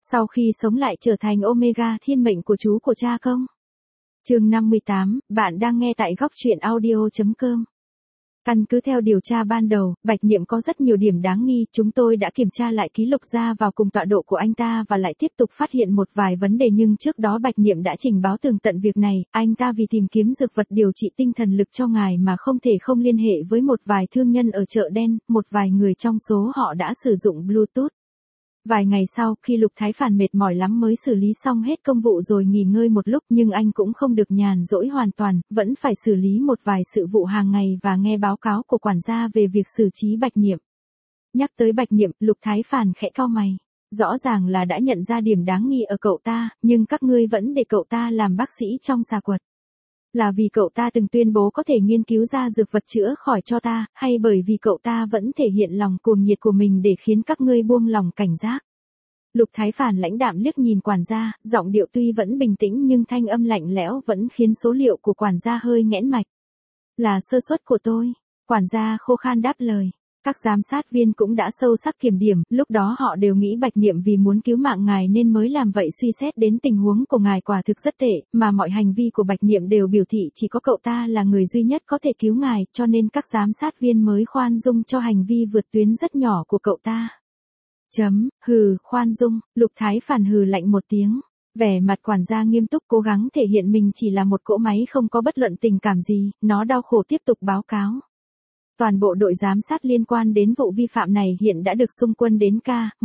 Sau khi sống lại trở thành Omega thiên mệnh của chú của cha không? Chương 58, bạn đang nghe tại góc truyện audio.com. Căn cứ theo điều tra ban đầu, Bạch Niệm có rất nhiều điểm đáng nghi, chúng tôi đã kiểm tra lại ký lục ra vào cùng tọa độ của anh ta và lại tiếp tục phát hiện một vài vấn đề, nhưng trước đó Bạch Niệm đã trình báo tường tận việc này, anh ta vì tìm kiếm dược vật điều trị tinh thần lực cho ngài mà không thể không liên hệ với một vài thương nhân ở chợ đen, một vài người trong số họ đã sử dụng Bluetooth. Vài ngày sau, khi Lục Thái Phàn mệt mỏi lắm mới xử lý xong hết công vụ rồi nghỉ ngơi một lúc, nhưng anh cũng không được nhàn rỗi hoàn toàn, vẫn phải xử lý một vài sự vụ hàng ngày và nghe báo cáo của quản gia về việc xử trí Bạch Niệm. Nhắc tới Bạch Niệm, Lục Thái Phàn khẽ cau mày. Rõ ràng là đã nhận ra điểm đáng nghi ở cậu ta, nhưng các ngươi vẫn để cậu ta làm bác sĩ trong xà quật. Là vì cậu ta từng tuyên bố có thể nghiên cứu ra dược vật chữa khỏi cho ta, hay bởi vì cậu ta vẫn thể hiện lòng cuồng nhiệt của mình để khiến các ngươi buông lòng cảnh giác? Lục Thái Phàn lãnh đạm liếc nhìn quản gia, giọng điệu tuy vẫn bình tĩnh nhưng thanh âm lạnh lẽo vẫn khiến số liệu của quản gia hơi nghẽn mạch. Là sơ suất của tôi. Quản gia khô khan đáp lời. Các giám sát viên cũng đã sâu sắc kiểm điểm, lúc đó họ đều nghĩ Bạch Niệm vì muốn cứu mạng ngài nên mới làm vậy. Suy xét đến tình huống của ngài quả thực rất tệ, mà mọi hành vi của Bạch Niệm đều biểu thị chỉ có cậu ta là người duy nhất có thể cứu ngài, cho nên các giám sát viên mới khoan dung cho hành vi vượt tuyến rất nhỏ của cậu ta. Hừ, khoan dung, Lục Thái Phàn hừ lạnh một tiếng. Vẻ mặt quản gia nghiêm túc cố gắng thể hiện mình chỉ là một cỗ máy không có bất luận tình cảm gì, nó đau khổ tiếp tục báo cáo. Toàn bộ đội giám sát liên quan đến vụ vi phạm này hiện đã được xung quân đến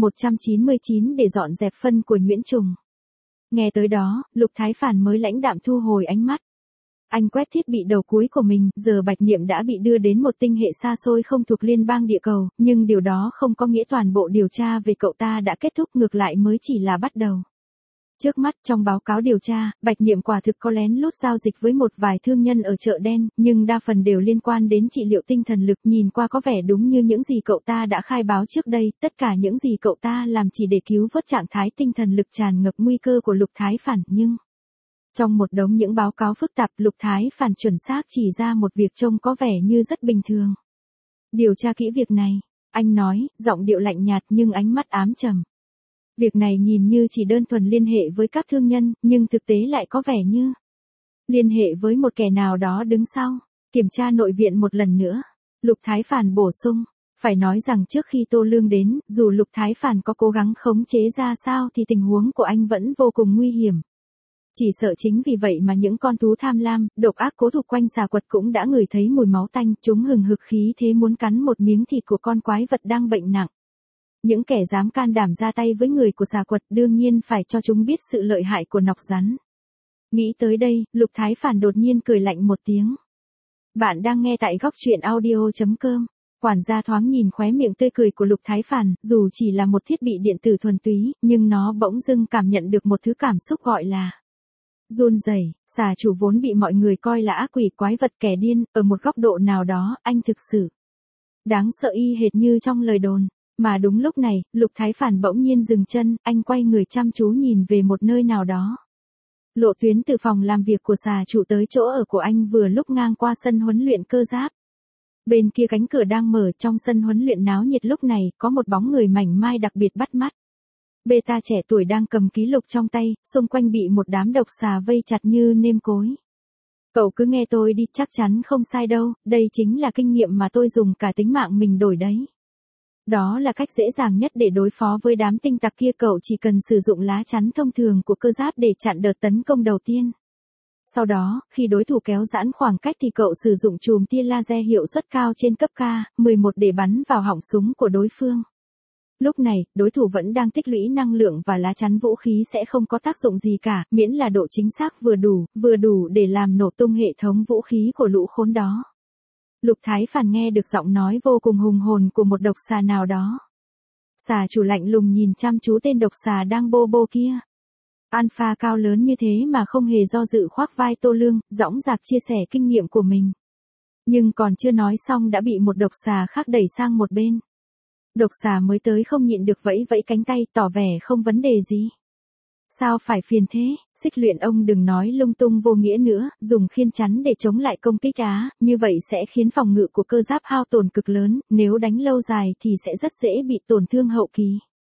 K199 để dọn dẹp phân của nhuyễn trùng. Nghe tới đó, Lục Thái Phàn mới lãnh đạm thu hồi ánh mắt. Anh quét thiết bị đầu cuối của mình, giờ Bạch Niệm đã bị đưa đến một tinh hệ xa xôi không thuộc liên bang địa cầu, nhưng điều đó không có nghĩa toàn bộ điều tra về cậu ta đã kết thúc, ngược lại mới chỉ là bắt đầu. Trước mắt trong báo cáo điều tra, Bạch Niệm quả thực có lén lút giao dịch với một vài thương nhân ở chợ đen, nhưng đa phần đều liên quan đến trị liệu tinh thần lực, nhìn qua có vẻ đúng như những gì cậu ta đã khai báo trước đây, tất cả những gì cậu ta làm chỉ để cứu vớt trạng thái tinh thần lực tràn ngập nguy cơ của Lục Thái Phàn, nhưng trong một đống những báo cáo phức tạp, Lục Thái Phàn chuẩn xác chỉ ra một việc trông có vẻ như rất bình thường. Điều tra kỹ việc này, anh nói, giọng điệu lạnh nhạt nhưng ánh mắt ám trầm. Việc này nhìn như chỉ đơn thuần liên hệ với các thương nhân, nhưng thực tế lại có vẻ như liên hệ với một kẻ nào đó đứng sau. Kiểm tra nội viện một lần nữa. Lục Thái Phàn bổ sung. Phải nói rằng trước khi Tô Lương đến, dù Lục Thái Phàn có cố gắng khống chế ra sao thì tình huống của anh vẫn vô cùng nguy hiểm. Chỉ sợ chính vì vậy mà những con thú tham lam, độc ác cố thủ quanh xà quật cũng đã ngửi thấy mùi máu tanh, chúng hừng hực khí thế muốn cắn một miếng thịt của con quái vật đang bệnh nặng. Những kẻ dám can đảm ra tay với người của xà quật đương nhiên phải cho chúng biết sự lợi hại của nọc rắn. Nghĩ tới đây, Lục Thái Phàn đột nhiên cười lạnh một tiếng. Bạn đang nghe tại góc truyện audio.com. Quản gia thoáng nhìn khóe miệng tươi cười của Lục Thái Phàn, dù chỉ là một thiết bị điện tử thuần túy, nhưng nó bỗng dưng cảm nhận được một thứ cảm xúc gọi là run rẩy. Xà chủ vốn bị mọi người coi là ác quỷ quái vật kẻ điên, ở một góc độ nào đó, anh thực sự đáng sợ y hệt như trong lời đồn. Mà đúng lúc này, Lục Thái Phàn bỗng nhiên dừng chân, anh quay người chăm chú nhìn về một nơi nào đó. Lộ tuyến từ phòng làm việc của xà chủ tới chỗ ở của anh vừa lúc ngang qua sân huấn luyện cơ giáp. Bên kia cánh cửa đang mở, trong sân huấn luyện náo nhiệt lúc này, có một bóng người mảnh mai đặc biệt bắt mắt. Beta trẻ tuổi đang cầm ký lục trong tay, xung quanh bị một đám độc xà vây chặt như nêm cối. Cậu cứ nghe tôi đi, chắc chắn không sai đâu, đây chính là kinh nghiệm mà tôi dùng cả tính mạng mình đổi đấy. Đó là cách dễ dàng nhất để đối phó với đám tinh tặc kia, cậu chỉ cần sử dụng lá chắn thông thường của cơ giáp để chặn đợt tấn công đầu tiên. Sau đó, khi đối thủ kéo giãn khoảng cách thì cậu sử dụng chùm tia laser hiệu suất cao trên cấp K11 để bắn vào họng súng của đối phương. Lúc này, đối thủ vẫn đang tích lũy năng lượng và lá chắn vũ khí sẽ không có tác dụng gì cả, miễn là độ chính xác vừa đủ để làm nổ tung hệ thống vũ khí của lũ khốn đó. Lục Thái Phàn nghe được giọng nói vô cùng hùng hồn của một độc xà nào đó. Xà chủ lạnh lùng nhìn chăm chú tên độc xà đang bô kia. Alpha cao lớn như thế mà không hề do dự khoác vai Tô Lương, dõng dạc chia sẻ kinh nghiệm của mình. Nhưng còn chưa nói xong đã bị một độc xà khác đẩy sang một bên. Độc xà mới tới không nhịn được vẫy vẫy cánh tay, tỏ vẻ không vấn đề gì. Sao phải phiền thế, Xích Luyện ông đừng nói lung tung vô nghĩa nữa, dùng khiên chắn để chống lại công kích như vậy sẽ khiến phòng ngự của cơ giáp hao tổn cực lớn, nếu đánh lâu dài thì sẽ rất dễ bị tổn thương hậu kỳ.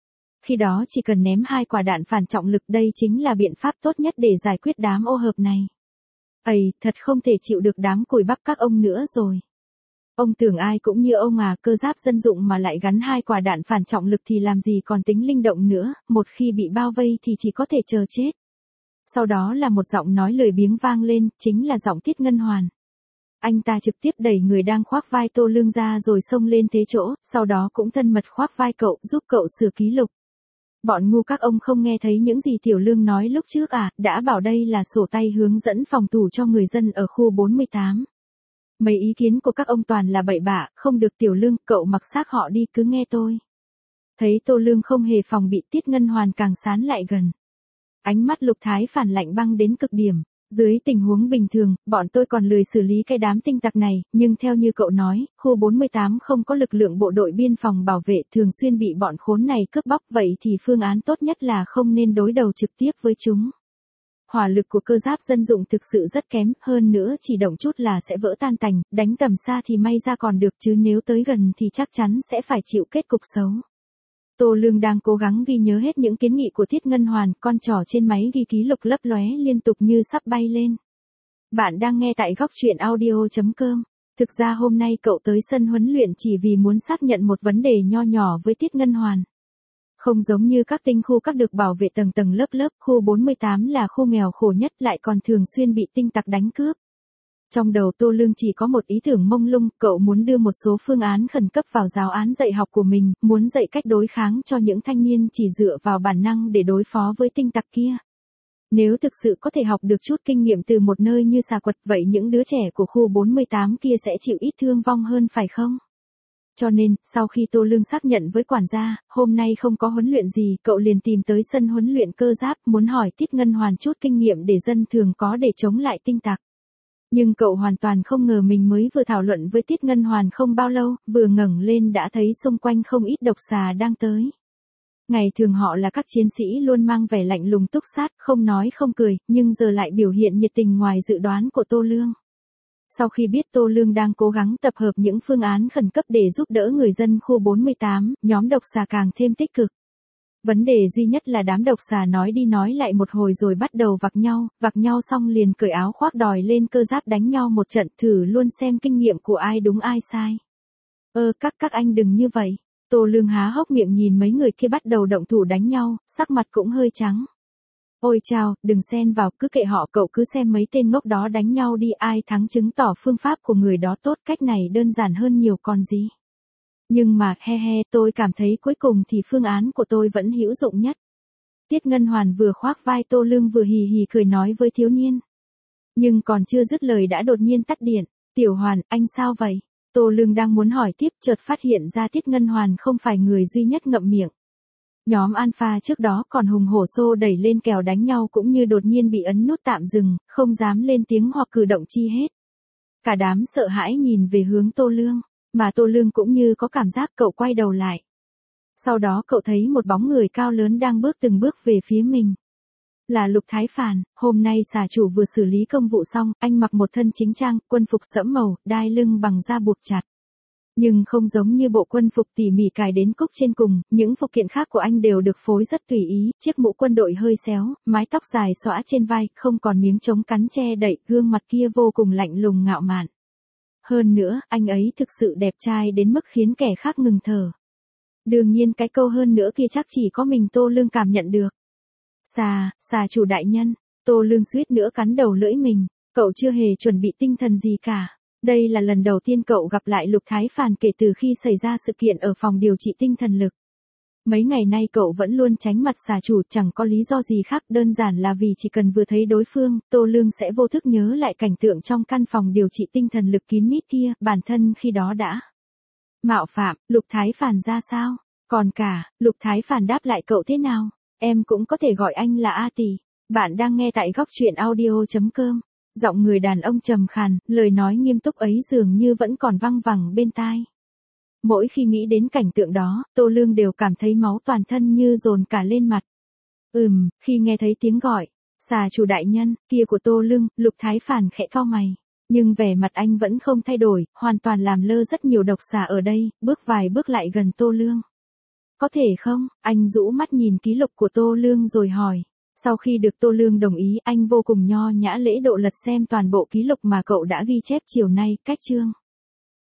Khi đó chỉ cần ném 2 quả đạn phản trọng lực, đây chính là biện pháp tốt nhất để giải quyết đám ô hợp này. Ây, thật không thể chịu được đám cùi bắp các ông nữa rồi. Ông tưởng ai cũng như ông à, cơ giáp dân dụng mà lại gắn 2 quả đạn phản trọng lực thì làm gì còn tính linh động nữa, một khi bị bao vây thì chỉ có thể chờ chết. Sau đó là một giọng nói lười biếng vang lên, chính là giọng Tiết Ngân Hoàn. Anh ta trực tiếp đẩy người đang khoác vai Tô Lương ra rồi xông lên thế chỗ, sau đó cũng thân mật khoác vai cậu, giúp cậu sửa ký lục. Bọn ngu các ông không nghe thấy những gì Tiểu Lương nói lúc trước à, đã bảo đây là sổ tay hướng dẫn phòng thủ cho người dân ở khu 48. Mấy ý kiến của các ông toàn là bậy bạ, không được Tiểu Lương, cậu mặc xác họ đi, cứ nghe tôi. Thấy Tô Lương không hề phòng bị, Tiết Ngân Hoàn càng sán lại gần. Ánh mắt Lục Thái Phản lạnh băng đến cực điểm. Dưới tình huống bình thường, bọn tôi còn lười xử lý cái đám tinh tặc này, nhưng theo như cậu nói, khu 48 không có lực lượng bộ đội biên phòng bảo vệ, thường xuyên bị bọn khốn này cướp bóc, vậy thì phương án tốt nhất là không nên đối đầu trực tiếp với chúng. Hỏa lực của cơ giáp dân dụng thực sự rất kém, hơn nữa chỉ động chút là sẽ vỡ tan tành, đánh tầm xa thì may ra còn được chứ nếu tới gần thì chắc chắn sẽ phải chịu kết cục xấu. Tô Lương đang cố gắng ghi nhớ hết những kiến nghị của Tiết Ngân Hoàn, con trỏ trên máy ghi ký lục lấp lóe liên tục như sắp bay lên. Bạn đang nghe tại góc truyện audio.com. Thực ra hôm nay cậu tới sân huấn luyện chỉ vì muốn xác nhận một vấn đề nho nhỏ với Tiết Ngân Hoàn. Không giống như các tinh khu các được bảo vệ tầng tầng lớp lớp, khu 48 là khu nghèo khổ nhất lại còn thường xuyên bị tinh tặc đánh cướp. Trong đầu Tô Lương chỉ có một ý tưởng mông lung, cậu muốn đưa một số phương án khẩn cấp vào giáo án dạy học của mình, muốn dạy cách đối kháng cho những thanh niên chỉ dựa vào bản năng để đối phó với tinh tặc kia. Nếu thực sự có thể học được chút kinh nghiệm từ một nơi như Xà Quật, vậy những đứa trẻ của khu 48 kia sẽ chịu ít thương vong hơn phải không? Cho nên, sau khi Tô Lương xác nhận với quản gia, hôm nay không có huấn luyện gì, cậu liền tìm tới sân huấn luyện cơ giáp, muốn hỏi Tiết Ngân Hoàn chút kinh nghiệm để dân thường có để chống lại tinh tặc. Nhưng cậu hoàn toàn không ngờ mình mới vừa thảo luận với Tiết Ngân Hoàn không bao lâu, vừa ngẩng lên đã thấy xung quanh không ít độc xà đang tới. Ngày thường họ là các chiến sĩ luôn mang vẻ lạnh lùng túc sát, không nói không cười, nhưng giờ lại biểu hiện nhiệt tình ngoài dự đoán của Tô Lương. Sau khi biết Tô Lương đang cố gắng tập hợp những phương án khẩn cấp để giúp đỡ người dân khu 48, nhóm độc xà càng thêm tích cực. Vấn đề duy nhất là đám độc xà nói đi nói lại một hồi rồi bắt đầu vặc nhau xong liền cởi áo khoác đòi lên cơ giáp đánh nhau một trận, thử luôn xem kinh nghiệm của ai đúng ai sai. Các anh đừng như vậy. Tô Lương há hốc miệng nhìn mấy người kia bắt đầu động thủ đánh nhau, sắc mặt cũng hơi trắng. Ôi chao, đừng xen vào, cứ kệ họ, cậu cứ xem mấy tên ngốc đó đánh nhau đi, ai thắng chứng tỏ phương pháp của người đó tốt, cách này đơn giản hơn nhiều còn gì. Nhưng mà, tôi cảm thấy cuối cùng thì phương án của tôi vẫn hữu dụng nhất. Tiết Ngân Hoàn vừa khoác vai Tô Lương vừa hì hì cười nói với thiếu niên. Nhưng còn chưa dứt lời đã đột nhiên tắt điện. Tiểu Hoàn, anh sao vậy? Tô Lương đang muốn hỏi tiếp, chợt phát hiện ra Tiết Ngân Hoàn không phải người duy nhất ngậm miệng. Nhóm Alpha trước đó còn hùng hổ xô đẩy lên kèo đánh nhau cũng như đột nhiên bị ấn nút tạm dừng, không dám lên tiếng hoặc cử động chi hết. Cả đám sợ hãi nhìn về hướng Tô Lương, mà Tô Lương cũng như có cảm giác, cậu quay đầu lại. Sau đó cậu thấy một bóng người cao lớn đang bước từng bước về phía mình. Là Lục Thái Phản, hôm nay xà chủ vừa xử lý công vụ xong, anh mặc một thân chính trang, quân phục sẫm màu, đai lưng bằng da buộc chặt. Nhưng không giống như bộ quân phục tỉ mỉ cài đến cúc trên cùng, những phụ kiện khác của anh đều được phối rất tùy ý, chiếc mũ quân đội hơi xéo, mái tóc dài xõa trên vai, không còn miếng trống cắn che đậy, gương mặt kia vô cùng lạnh lùng ngạo mạn. Hơn nữa, anh ấy thực sự đẹp trai đến mức khiến kẻ khác ngừng thở. Đương nhiên cái câu hơn nữa kia chắc chỉ có mình Tô Lương cảm nhận được. Xà chủ đại nhân, Tô Lương suýt nữa cắn đầu lưỡi mình, cậu chưa hề chuẩn bị tinh thần gì cả. Đây là lần đầu tiên cậu gặp lại Lục Thái Phản kể từ khi xảy ra sự kiện ở phòng điều trị tinh thần lực. Mấy ngày nay cậu vẫn luôn tránh mặt xà chủ, chẳng có lý do gì khác, đơn giản là vì chỉ cần vừa thấy đối phương, Tô Lương sẽ vô thức nhớ lại cảnh tượng trong căn phòng điều trị tinh thần lực kín mít kia, bản thân khi đó đã mạo phạm. Lục Thái Phản ra sao? Còn cả, Lục Thái Phản đáp lại cậu thế nào? Em cũng có thể gọi anh là A Tỷ. Bạn đang nghe tại góc truyện audio.com. Giọng người đàn ông trầm khàn, lời nói nghiêm túc ấy dường như vẫn còn văng vẳng bên tai. Mỗi khi nghĩ đến cảnh tượng đó, Tô Lương đều cảm thấy máu toàn thân như dồn cả lên mặt. Khi nghe thấy tiếng gọi, xà chủ đại nhân, kia của Tô Lương, Lục Thái Phản khẽ cau mày. Nhưng vẻ mặt anh vẫn không thay đổi, hoàn toàn làm lơ rất nhiều độc xà ở đây, bước vài bước lại gần Tô Lương. Có thể không? Anh rũ mắt nhìn ký lục của Tô Lương rồi hỏi. Sau khi được Tô Lương đồng ý, anh vô cùng nho nhã lễ độ lật xem toàn bộ ký lục mà cậu đã ghi chép chiều nay, cách chương.